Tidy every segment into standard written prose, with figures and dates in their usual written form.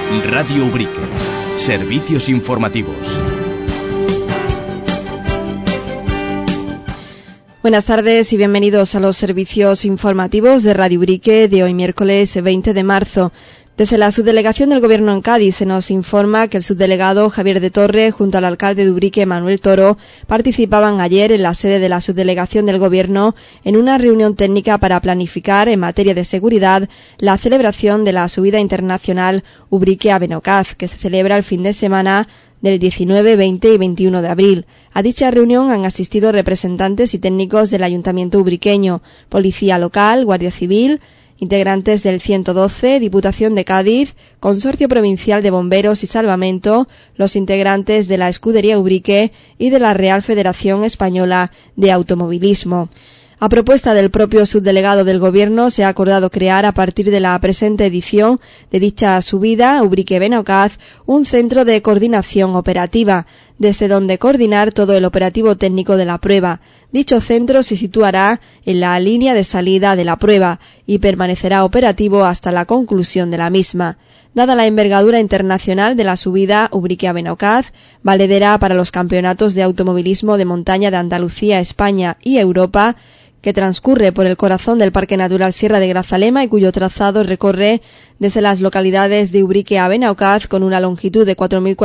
Radio Ubrique. Servicios informativos. Buenas tardes y bienvenidos a los servicios informativos de Radio Ubrique de hoy miércoles 20 de marzo. Desde la subdelegación del Gobierno en Cádiz se nos informa que el subdelegado Javier de Torre junto al alcalde de Ubrique Manuel Toro participaban ayer en la sede de la subdelegación del Gobierno en una reunión técnica para planificar en materia de seguridad la celebración de la subida internacional Ubrique a Benaucaz, que se celebra el fin de semana del 19, 20 y 21 de abril. A dicha reunión han asistido representantes y técnicos del Ayuntamiento ubriqueño, Policía Local, Guardia Civil, integrantes del 112, Diputación de Cádiz, Consorcio Provincial de Bomberos y Salvamento, los integrantes de la Escudería Ubrique y de la Real Federación Española de Automovilismo. A propuesta del propio subdelegado del Gobierno se ha acordado crear a partir de la presente edición de dicha subida Ubrique-Benaucaz un centro de coordinación operativa, desde donde coordinar todo el operativo técnico de la prueba. Dicho centro se situará en la línea de salida de la prueba y permanecerá operativo hasta la conclusión de la misma. Dada la envergadura internacional de la subida Ubrique a Benaucaz, valedera para los campeonatos de automovilismo de montaña de Andalucía, España y Europa, que transcurre por el corazón del Parque Natural Sierra de Grazalema y cuyo trazado recorre desde las localidades de Ubrique a Benaucaz con una longitud de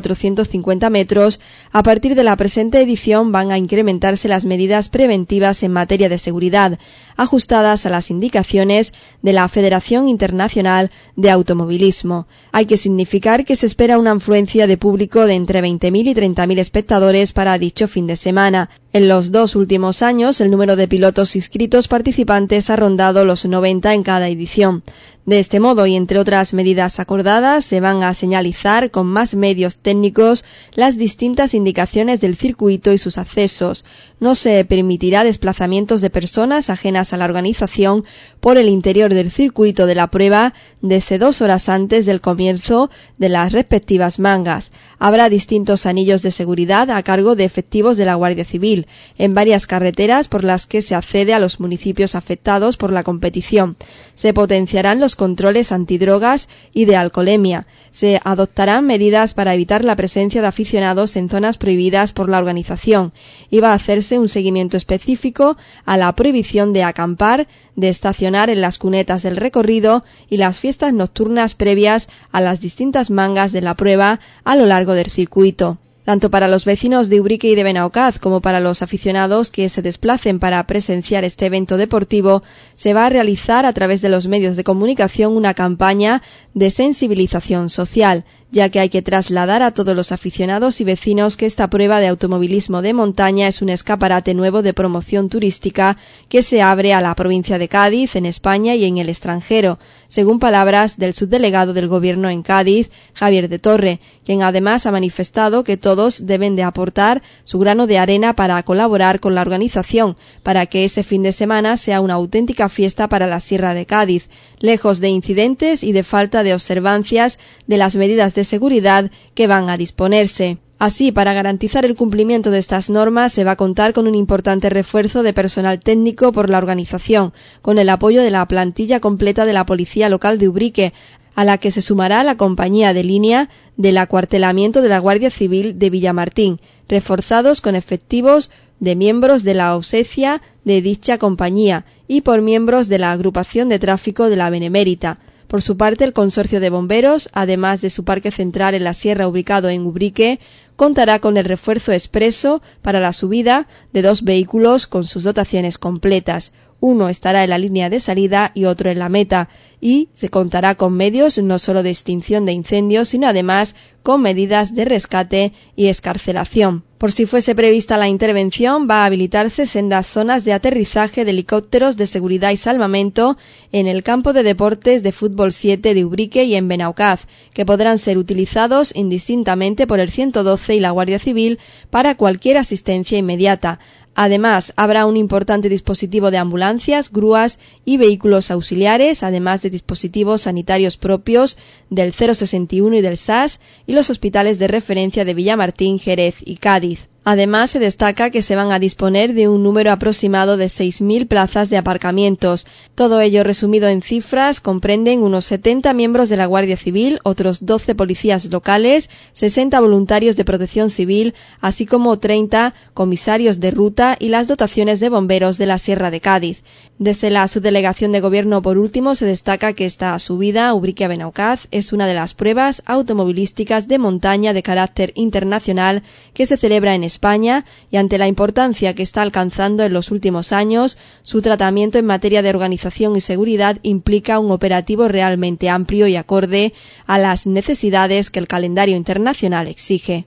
4.450 metros, a partir de la presente edición van a incrementarse las medidas preventivas en materia de seguridad, ajustadas a las indicaciones de la Federación Internacional de Automovilismo. Hay que significar que se espera una afluencia de público de entre 20.000 y 30.000 espectadores para dicho fin de semana. En los 2 últimos años, el número de pilotos inscritos participantes ha rondado los 90 en cada edición. De este modo, y entre otras medidas acordadas, se van a señalizar con más medios técnicos las distintas indicaciones del circuito y sus accesos. No se permitirá desplazamientos de personas ajenas a la organización por el interior del circuito de la prueba desde 2 horas antes del comienzo de las respectivas mangas. Habrá distintos anillos de seguridad a cargo de efectivos de la Guardia Civil en varias carreteras por las que se accede a los municipios afectados por la competición. Se potenciarán los controles antidrogas y de alcoholemia. Se adoptarán medidas para evitar la presencia de aficionados en zonas prohibidas por la organización y va a hacerse un seguimiento específico a la prohibición de acampar, de estacionar en las cunetas del recorrido y las fiestas nocturnas previas a las distintas mangas de la prueba a lo largo del circuito. Tanto para los vecinos de Ubrique y de Benaucaz como para los aficionados que se desplacen para presenciar este evento deportivo, se va a realizar a través de los medios de comunicación una campaña de sensibilización social, ya que hay que trasladar a todos los aficionados y vecinos que esta prueba de automovilismo de montaña es un escaparate nuevo de promoción turística que se abre a la provincia de Cádiz, en España y en el extranjero, según palabras del subdelegado del Gobierno en Cádiz, Javier de Torre, quien además ha manifestado que todos deben de aportar su grano de arena para colaborar con la organización, para que ese fin de semana sea una auténtica fiesta para la Sierra de Cádiz, lejos de incidentes y de falta de observancias de las medidas de seguridad que van a disponerse. Así, para garantizar el cumplimiento de estas normas, se va a contar con un importante refuerzo de personal técnico por la organización, con el apoyo de la plantilla completa de la Policía Local de Ubrique, a la que se sumará la compañía de línea del acuartelamiento de la Guardia Civil de Villamartín, reforzados con efectivos de miembros de la obsequia de dicha compañía y por miembros de la agrupación de tráfico de la Benemérita. Por su parte, el Consorcio de Bomberos, además de su parque central en la Sierra ubicado en Ubrique, contará con el refuerzo expreso para la subida de 2 vehículos con sus dotaciones completas. Uno estará en la línea de salida y otro en la meta, y se contará con medios no solo de extinción de incendios, sino además con medidas de rescate y excarcelación. Por si fuese prevista la intervención, va a habilitarse sendas zonas de aterrizaje de helicópteros de seguridad y salvamento en el campo de deportes de fútbol 7 de Ubrique y en Benaucaz, que podrán ser utilizados indistintamente por el 112 y la Guardia Civil para cualquier asistencia inmediata. Además, habrá un importante dispositivo de ambulancias, grúas y vehículos auxiliares, además de dispositivos sanitarios propios del 061 y del SAS y los hospitales de referencia de Villamartín, Jerez y Cádiz. Además, se destaca que se van a disponer de un número aproximado de 6.000 plazas de aparcamientos. Todo ello resumido en cifras comprenden unos 70 miembros de la Guardia Civil, otros 12 policías locales, 60 voluntarios de protección civil, así como 30 comisarios de ruta y las dotaciones de bomberos de la Sierra de Cádiz. Desde la subdelegación de gobierno, por último, se destaca que esta subida Ubrique a Benaukaz es una de las pruebas automovilísticas de montaña de carácter internacional que se celebra en España, y ante la importancia que está alcanzando en los últimos años, su tratamiento en materia de organización y seguridad implica un operativo realmente amplio y acorde a las necesidades que el calendario internacional exige.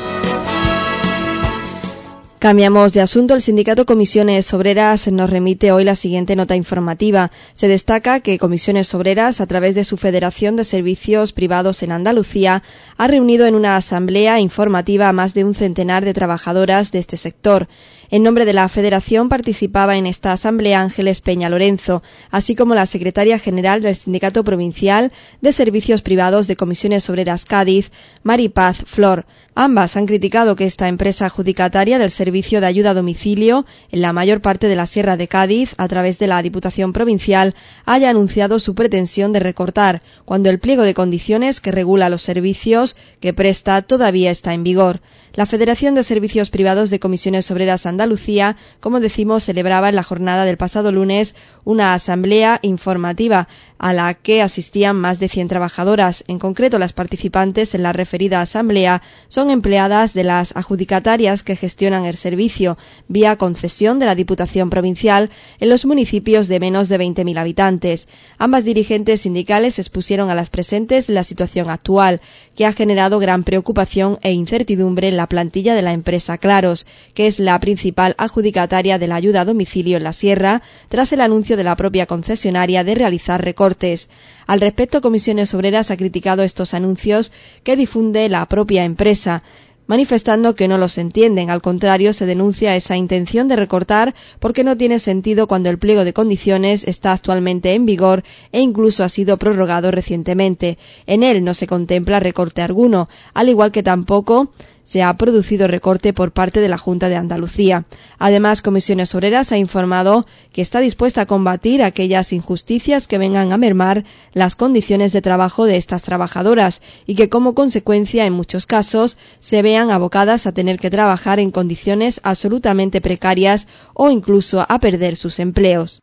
Cambiamos de asunto. El sindicato Comisiones Obreras nos remite hoy la siguiente nota informativa. Se destaca que Comisiones Obreras, a través de su Federación de Servicios Privados en Andalucía, ha reunido en una asamblea informativa a más de un centenar de trabajadoras de este sector. En nombre de la Federación participaba en esta asamblea Ángeles Peña Lorenzo, así como la secretaria general del Sindicato Provincial de Servicios Privados de Comisiones Obreras Cádiz, Maripaz Flor. Ambas han criticado que esta empresa adjudicataria del servicio de ayuda a domicilio en la mayor parte de la Sierra de Cádiz, a través de la Diputación Provincial, haya anunciado su pretensión de recortar, cuando el pliego de condiciones que regula los servicios que presta todavía está en vigor. La Federación de Servicios Privados de Comisiones Obreras Andalucía, como decimos, celebraba en la jornada del pasado lunes una asamblea informativa a la que asistían más de 100 trabajadoras. En concreto, las participantes en la referida asamblea son empleadas de las adjudicatarias que gestionan el servicio vía concesión de la Diputación Provincial en los municipios de menos de 20.000 habitantes. Ambas dirigentes sindicales expusieron a las presentes la situación actual, que ha generado gran preocupación e incertidumbre en la plantilla de la empresa Claros, que es la principal adjudicataria de la ayuda a domicilio en la Sierra, tras el anuncio de la propia concesionaria de realizar recortes. Al respecto, Comisiones Obreras ha criticado estos anuncios que difunde la propia empresa, manifestando que no los entienden. Al contrario, se denuncia esa intención de recortar porque no tiene sentido cuando el pliego de condiciones está actualmente en vigor e incluso ha sido prorrogado recientemente. En él no se contempla recorte alguno, al igual que tampoco se ha producido recorte por parte de la Junta de Andalucía. Además, Comisiones Obreras ha informado que está dispuesta a combatir aquellas injusticias que vengan a mermar las condiciones de trabajo de estas trabajadoras y que, como consecuencia, en muchos casos, se vean abocadas a tener que trabajar en condiciones absolutamente precarias o incluso a perder sus empleos.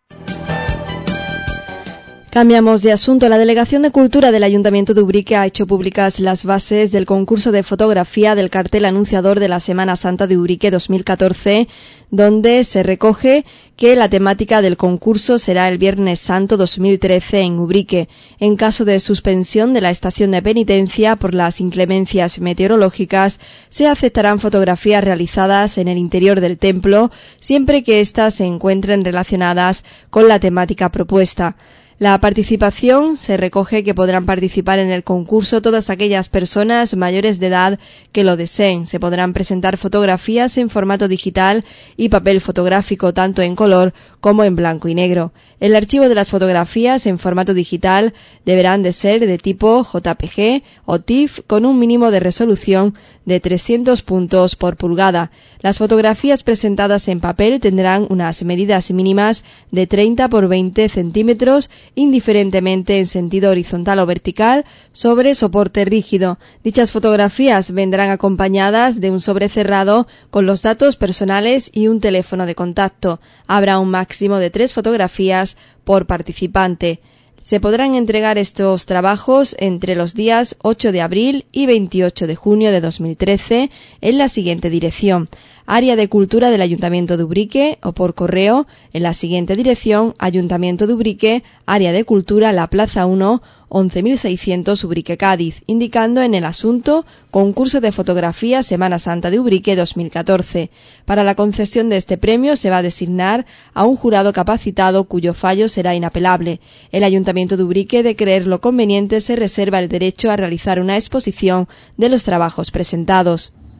Cambiamos de asunto. La Delegación de Cultura del Ayuntamiento de Ubrique ha hecho públicas las bases del concurso de fotografía del cartel anunciador de la Semana Santa de Ubrique 2014, donde se recoge que la temática del concurso será el Viernes Santo 2013 en Ubrique. En caso de suspensión de la estación de penitencia por las inclemencias meteorológicas, se aceptarán fotografías realizadas en el interior del templo, siempre que éstas se encuentren relacionadas con la temática propuesta. La participación se recoge que podrán participar en el concurso todas aquellas personas mayores de edad que lo deseen. Se podrán presentar fotografías en formato digital y papel fotográfico, tanto en color como en blanco y negro. El archivo de las fotografías en formato digital deberán de ser de tipo JPG o TIFF con un mínimo de resolución de 300 puntos por pulgada. Las fotografías presentadas en papel tendrán unas medidas mínimas de 30 por 20 centímetros, indiferentemente en sentido horizontal o vertical, sobre soporte rígido. Dichas fotografías vendrán acompañadas de un sobre cerrado con los datos personales y un teléfono de contacto. Habrá un máximo de 3 fotografías por participante. Se podrán entregar estos trabajos entre los días 8 de abril y 28 de junio de 2013 en la siguiente dirección: Área de Cultura del Ayuntamiento de Ubrique, o por correo en la siguiente dirección: Ayuntamiento de Ubrique, Área de Cultura, La Plaza 1, 11.600 Ubrique, Cádiz, indicando en el asunto Concurso de Fotografía Semana Santa de Ubrique 2014. Para la concesión de este premio se va a designar a un jurado capacitado cuyo fallo será inapelable. El Ayuntamiento de Ubrique, de creerlo conveniente, se reserva el derecho a realizar una exposición de los trabajos presentados.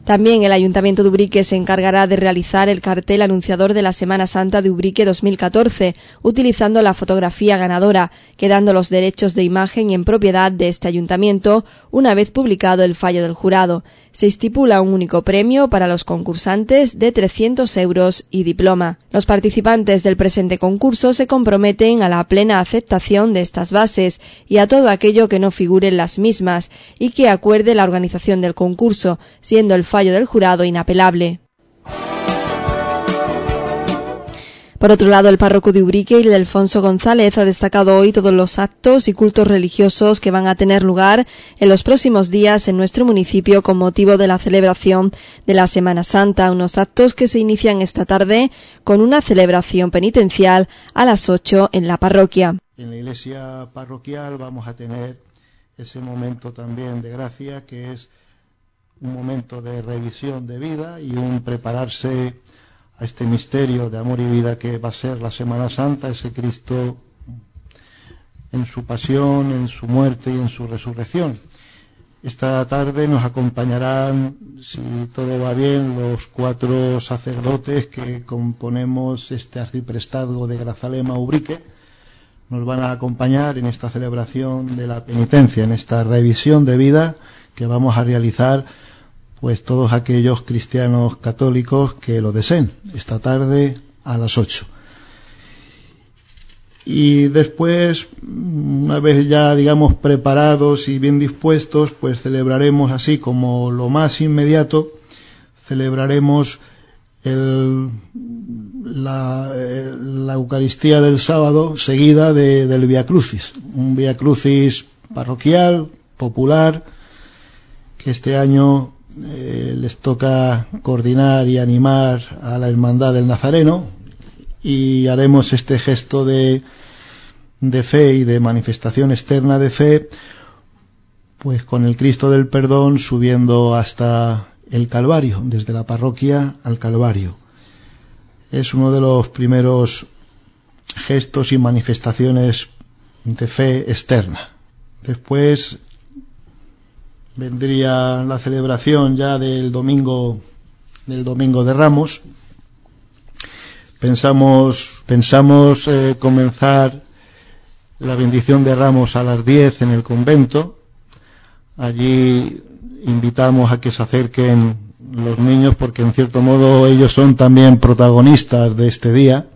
También el Ayuntamiento de Ubrique se encargará de realizar el cartel anunciador de la Semana Santa de Ubrique 2014, utilizando la fotografía ganadora, quedando los derechos de imagen en propiedad de este ayuntamiento una vez publicado el fallo del jurado. Se estipula un único premio para los concursantes de 300 euros y diploma. Los participantes del presente concurso se comprometen a la plena aceptación de estas bases y a todo aquello que no figure en las mismas y que acuerde la organización del concurso, siendo el fallo del jurado inapelable. Por otro lado, el párroco de Ubrique, Ildefonso González, ha destacado hoy todos los actos y cultos religiosos que van a tener lugar en los próximos días en nuestro municipio con motivo de la celebración de la Semana Santa, unos actos que se inician esta tarde con una celebración penitencial a las 8 en la parroquia. En la iglesia parroquial vamos a tener ese momento también de gracia, que es un momento de revisión de vida y un prepararse a este misterio de amor y vida que va a ser la Semana Santa, ese Cristo en su pasión, en su muerte y en su resurrección. Esta tarde nos acompañarán, si todo va bien, los 4 sacerdotes que componemos este arciprestazgo de Grazalema Ubrique. Nos van a acompañar en esta celebración de la penitencia, en esta revisión de vida que vamos a realizar pues todos aquellos cristianos católicos que lo deseen, esta tarde a las 8. Y después, una vez ya digamos preparados y bien dispuestos, pues celebraremos así como lo más inmediato, celebraremos la Eucaristía del sábado seguida del Vía Crucis, un Vía Crucis parroquial, popular, que este año les toca coordinar y animar a la Hermandad del Nazareno, y haremos este gesto de fe y de manifestación externa de fe, pues con el Cristo del Perdón subiendo hasta el Calvario, desde la parroquia al Calvario. Es uno de los primeros gestos y manifestaciones de fe externa. Después vendría la celebración ya del domingo de Ramos. Pensamos comenzar la bendición de Ramos a las 10 en el convento. Allí invitamos a que se acerquen los niños, porque en cierto modo ellos son también protagonistas de este día.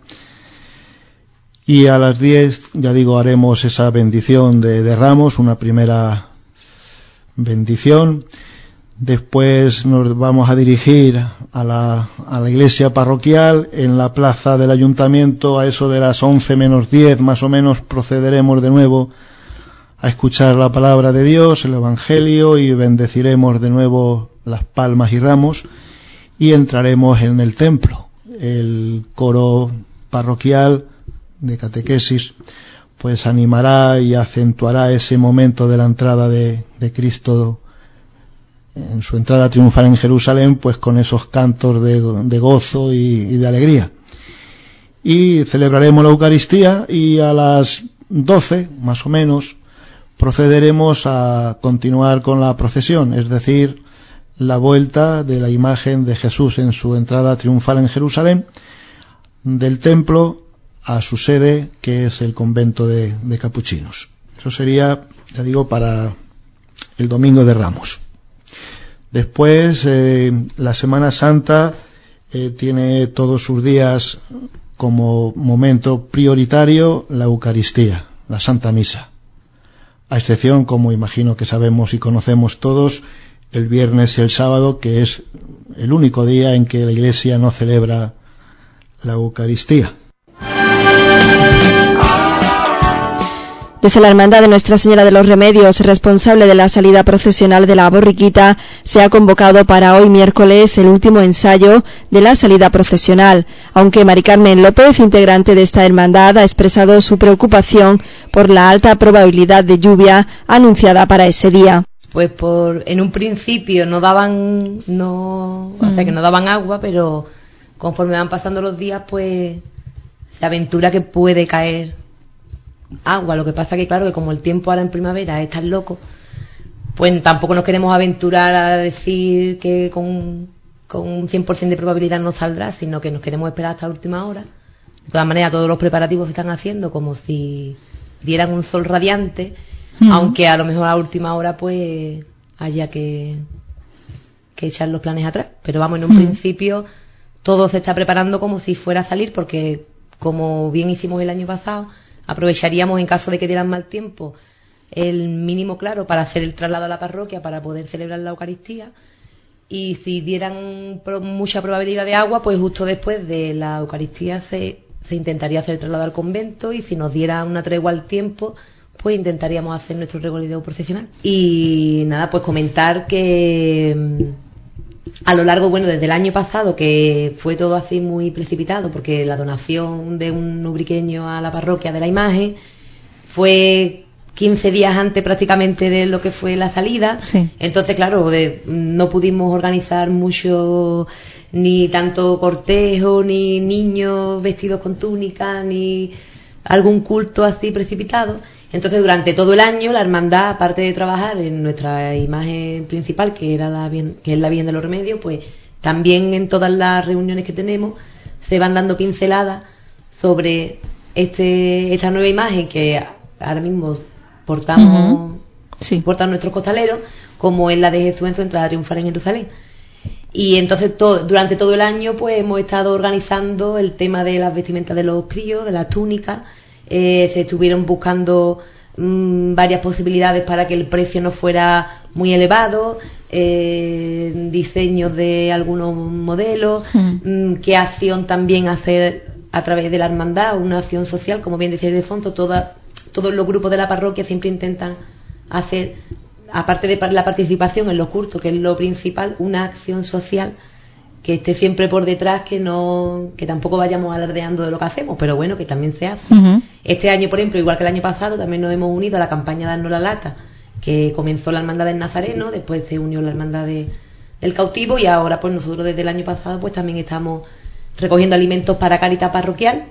Y a las 10, ya digo, haremos esa bendición de Ramos, una primera bendición. Después nos vamos a dirigir a la iglesia parroquial. En la plaza del ayuntamiento, a eso de las 11 menos 10 más o menos, procederemos de nuevo a escuchar la palabra de Dios, el Evangelio, y bendeciremos de nuevo las palmas y ramos, y entraremos en el templo. El coro parroquial de catequesis pues animará y acentuará ese momento de la entrada de Cristo en su entrada triunfal en Jerusalén, pues con esos cantos de gozo y de alegría. Y celebraremos la Eucaristía, y a las 12 más o menos procederemos a continuar con la procesión, es decir, la vuelta de la imagen de Jesús en su entrada triunfal en Jerusalén, del templo a su sede, que es el convento de capuchinos. Eso sería, ya digo, para el domingo de Ramos. Después, la Semana Santa tiene todos sus días como momento prioritario la Eucaristía, la Santa Misa. A excepción, como imagino que sabemos y conocemos todos, el viernes y el sábado, que es el único día en que la Iglesia no celebra la Eucaristía. Desde la Hermandad de Nuestra Señora de los Remedios, responsable de la salida procesional de la borriquita, se ha convocado para hoy miércoles el último ensayo de la salida procesional, aunque Mari Carmen López, integrante de esta hermandad, ha expresado su preocupación por la alta probabilidad de lluvia anunciada para ese día. Pues en un principio no daban agua, pero conforme van pasando los días, pues se aventura que puede caer agua. Lo que pasa que claro, que como el tiempo ahora en primavera es tan loco, pues tampoco nos queremos aventurar a decir que con un 100% de probabilidad no saldrá, sino que nos queremos esperar hasta la última hora. De todas maneras, todos los preparativos se están haciendo como si dieran un sol radiante, aunque a lo mejor a la última hora pues haya que echar los planes atrás. Pero vamos, en un principio todo se está preparando como si fuera a salir, porque como bien hicimos el año pasado, aprovecharíamos, en caso de que dieran mal tiempo, el mínimo claro para hacer el traslado a la parroquia para poder celebrar la Eucaristía. Y si dieran mucha probabilidad de agua, pues justo después de la Eucaristía se intentaría hacer el traslado al convento, y si nos diera una tregua al tiempo, pues intentaríamos hacer nuestro recorrido procesional. Y nada, pues comentar que a lo largo, bueno, desde el año pasado, que fue todo así muy precipitado, porque la donación de un ubriqueño a la parroquia de la imagen fue 15 días antes prácticamente de lo que fue la salida. Sí. Entonces, claro, no pudimos organizar mucho, ni tanto cortejo, ni niños vestidos con túnica, ni algún culto así precipitado. Entonces, durante todo el año, la hermandad, aparte de trabajar en nuestra imagen principal, que es la Virgen de los Remedios, pues también en todas las reuniones que tenemos se van dando pinceladas sobre esta nueva imagen que ahora mismo portan nuestros costaleros, como es la de Jesús en su entrada triunfal en Jerusalén. Y entonces durante todo el año pues hemos estado organizando el tema de las vestimentas de los críos, de las túnicas. Se estuvieron buscando varias posibilidades para que el precio no fuera muy elevado, diseños de algunos modelos, qué acción también hacer a través de la hermandad, una acción social, como bien decía Ildefonso. Todos los grupos de la parroquia siempre intentan hacer, aparte de la participación en los cultos, que es lo principal, una acción social que esté siempre por detrás, que tampoco vayamos alardeando de lo que hacemos, pero bueno, que también se hace. Este año, por ejemplo, igual que el año pasado, también nos hemos unido a la campaña Darnos la Lata, que comenzó la Hermandad del Nazareno, después se unió la Hermandad del Cautivo, y ahora pues nosotros desde el año pasado pues también estamos recogiendo alimentos para Cáritas Parroquial.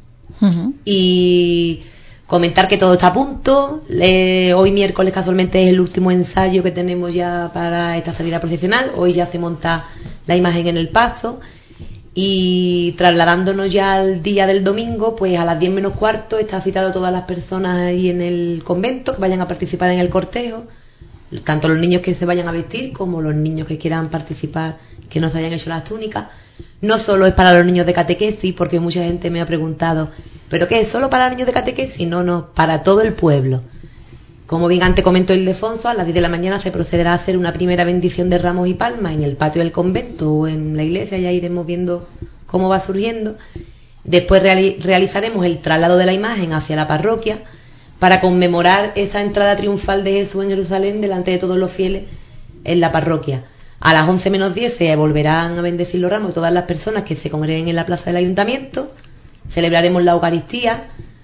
Y comentar que todo está a punto. Hoy miércoles casualmente es el último ensayo que tenemos ya para esta salida procesional. Hoy ya se monta la imagen en el paso, y trasladándonos ya al día del domingo, pues a las 10 menos cuarto está citado todas las personas ahí en el convento que vayan a participar en el cortejo, tanto los niños que se vayan a vestir como los niños que quieran participar, que no se hayan hecho las túnicas. No solo es para los niños de catequesis, porque mucha gente me ha preguntado, ¿pero qué es solo para los niños de catequesis? No, para todo el pueblo. Como bien antes comentó Ildefonso, a las 10 de la mañana se procederá a hacer una primera bendición de ramos y palmas en el patio del convento o en la iglesia, ya iremos viendo cómo va surgiendo. Después realizaremos el traslado de la imagen hacia la parroquia para conmemorar esa entrada triunfal de Jesús en Jerusalén delante de todos los fieles en la parroquia. A las 11 menos 10 se volverán a bendecir los ramos todas las personas que se congreguen en la plaza del ayuntamiento. Celebraremos la Eucaristía.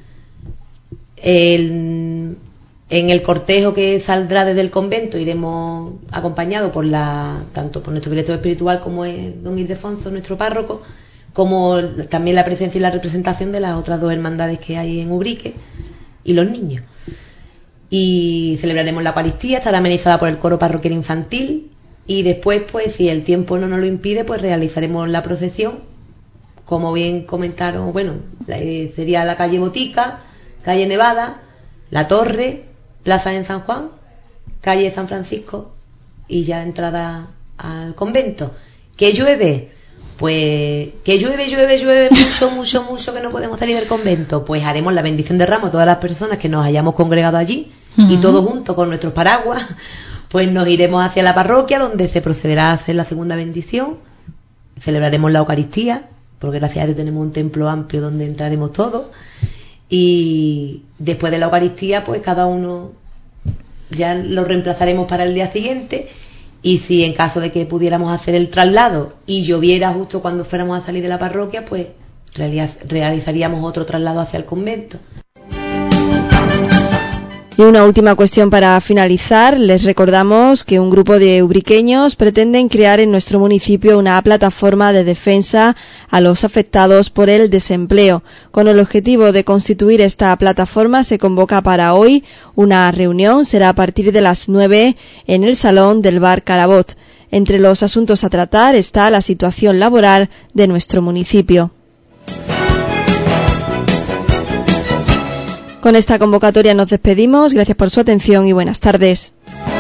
En el cortejo que saldrá desde el convento iremos acompañados tanto por nuestro director espiritual, como es don Ildefonso, nuestro párroco, como también la presencia y la representación de las otras dos hermandades que hay en Ubrique y los niños. Y celebraremos la Eucaristía, estará amenizada por el coro parroquial infantil, y después, pues si el tiempo no nos lo impide, pues realizaremos la procesión, como bien comentaron. Bueno, sería la calle Botica, calle Nevada, la Torre, Plaza en San Juan, calle San Francisco, y ya entrada al convento. ¿Que llueve? Pues que llueve mucho, que no podemos salir del convento. Pues haremos la bendición de ramos a todas las personas que nos hayamos congregado allí, y todos juntos con nuestros paraguas, pues nos iremos hacia la parroquia, donde se procederá a hacer la segunda bendición. Celebraremos la Eucaristía, porque gracias a Dios tenemos un templo amplio donde entraremos todos. Y después de la Eucaristía, pues cada uno ya lo reemplazaremos para el día siguiente. Y si en caso de que pudiéramos hacer el traslado y lloviera justo cuando fuéramos a salir de la parroquia, pues realizaríamos otro traslado hacia el convento. Y una última cuestión para finalizar. Les recordamos que un grupo de ubriqueños pretenden crear en nuestro municipio una plataforma de defensa a los afectados por el desempleo. Con el objetivo de constituir esta plataforma se convoca para hoy una reunión. Será a partir de las 9 en el salón del bar Carabot. Entre los asuntos a tratar está la situación laboral de nuestro municipio. Con esta convocatoria nos despedimos. Gracias por su atención y buenas tardes.